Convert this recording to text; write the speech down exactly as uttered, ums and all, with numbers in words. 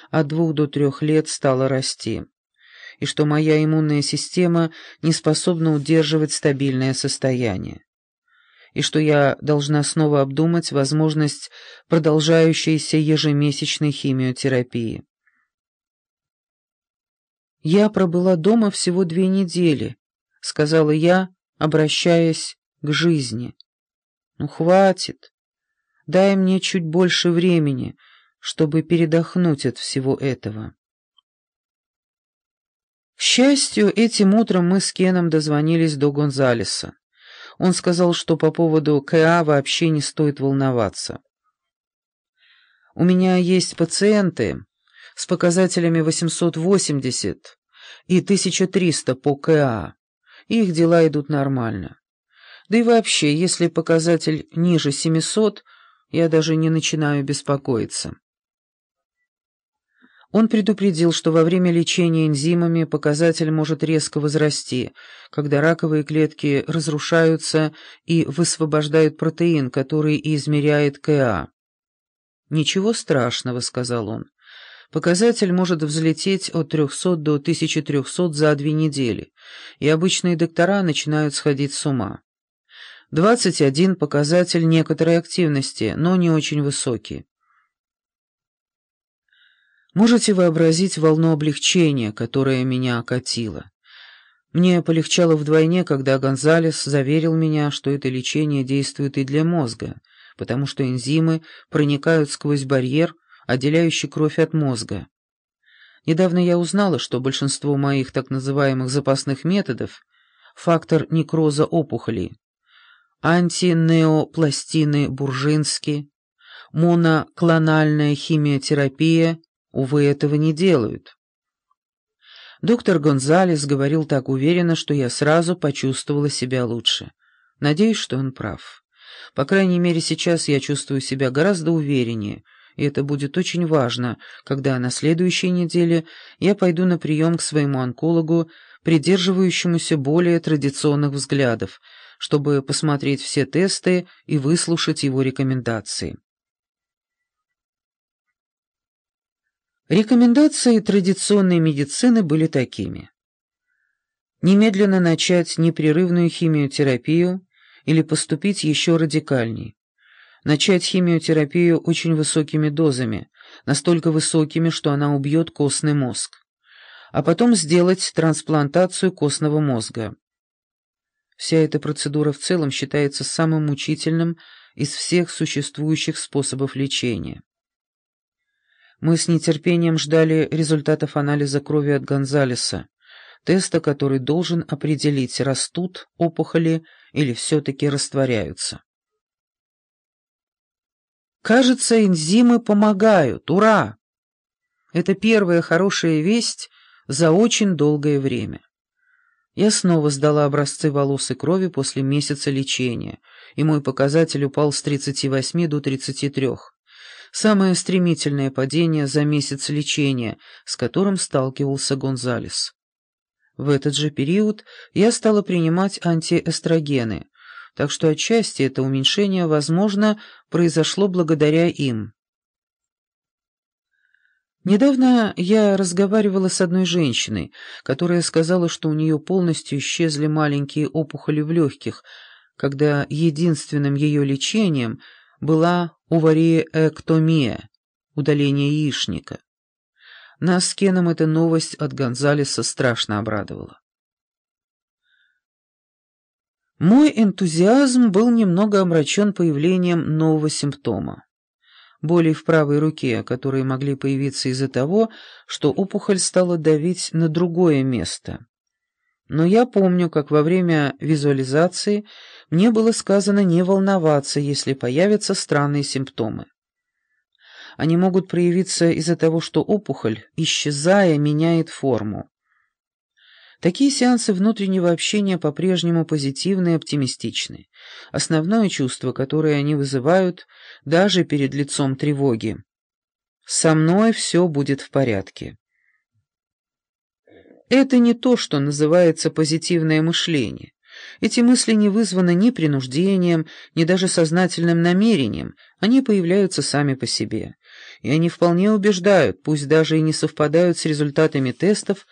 от двух до трех лет стала расти, и что моя иммунная система не способна удерживать стабильное состояние, и что я должна снова обдумать возможность продолжающейся ежемесячной химиотерапии. «Я пробыла дома всего две недели», — сказала я, обращаясь к жизни. «Ну, хватит. Дай мне чуть больше времени, чтобы передохнуть от всего этого». К счастью, этим утром мы с Кеном дозвонились до Гонзалеса. Он сказал, что по поводу КА вообще не стоит волноваться. «У меня есть пациенты с показателями восемьсот восемьдесят и тысяча триста по КА, и их дела идут нормально. Да и вообще, если показатель ниже семисот, я даже не начинаю беспокоиться». Он предупредил, что во время лечения энзимами показатель может резко возрасти, когда раковые клетки разрушаются и высвобождают протеин, который и измеряет КА. «Ничего страшного», — сказал он. «Показатель может взлететь от трехсот до тысячи трехсот за две недели, и обычные доктора начинают сходить с ума. двадцать один — показатель некоторой активности, но не очень высокий. Можете вообразить волну облегчения, которая меня окатила. Мне полегчало вдвойне, когда Гонзалес заверил меня, что это лечение действует и для мозга, потому что энзимы проникают сквозь барьер, отделяющий кровь от мозга. Недавно я узнала, что большинство моих так называемых запасных методов — фактор некроза опухолей, антинеопластины Буржински, моноклональная химиотерапия — увы, этого не делают. Доктор Гонзалес говорил так уверенно, что я сразу почувствовала себя лучше. Надеюсь, что он прав. По крайней мере, сейчас я чувствую себя гораздо увереннее, и это будет очень важно, когда на следующей неделе я пойду на прием к своему онкологу, придерживающемуся более традиционных взглядов, чтобы посмотреть все тесты и выслушать его рекомендации. Рекомендации традиционной медицины были такими: немедленно начать непрерывную химиотерапию или поступить еще радикальней. Начать химиотерапию очень высокими дозами, настолько высокими, что она убьет костный мозг, а потом сделать трансплантацию костного мозга. Вся эта процедура в целом считается самым мучительным из всех существующих способов лечения. Мы с нетерпением ждали результатов анализа крови от Гонзалеса, теста, который должен определить, растут опухоли или все-таки растворяются. Кажется, энзимы помогают. Ура! Это первая хорошая весть за очень долгое время. Я снова сдала образцы волос и крови после месяца лечения, и мой показатель упал с тридцати восьми до тридцати трёх. Самое стремительное падение за месяц лечения, с которым сталкивался Гонзалес. В этот же период я стала принимать антиэстрогены, так что отчасти это уменьшение, возможно, произошло благодаря им. Недавно я разговаривала с одной женщиной, которая сказала, что у нее полностью исчезли маленькие опухоли в легких, когда единственным ее лечением была овариэктомия, удаление яичника. Нас с Кеном эта новость от Гонзалеса страшно обрадовала. Мой энтузиазм был немного омрачен появлением нового симптома. Боли в правой руке, которые могли появиться из-за того, что опухоль стала давить на другое место. Но я помню, как во время визуализации мне было сказано не волноваться, если появятся странные симптомы. Они могут проявиться из-за того, что опухоль, исчезая, меняет форму. Такие сеансы внутреннего общения по-прежнему позитивны и оптимистичны. Основное чувство, которое они вызывают даже перед лицом тревоги: «Со мной все будет в порядке». Это не то, что называется позитивное мышление. Эти мысли не вызваны ни принуждением, ни даже сознательным намерением, они появляются сами по себе. и они вполне убеждают, пусть даже и не совпадают с результатами тестов,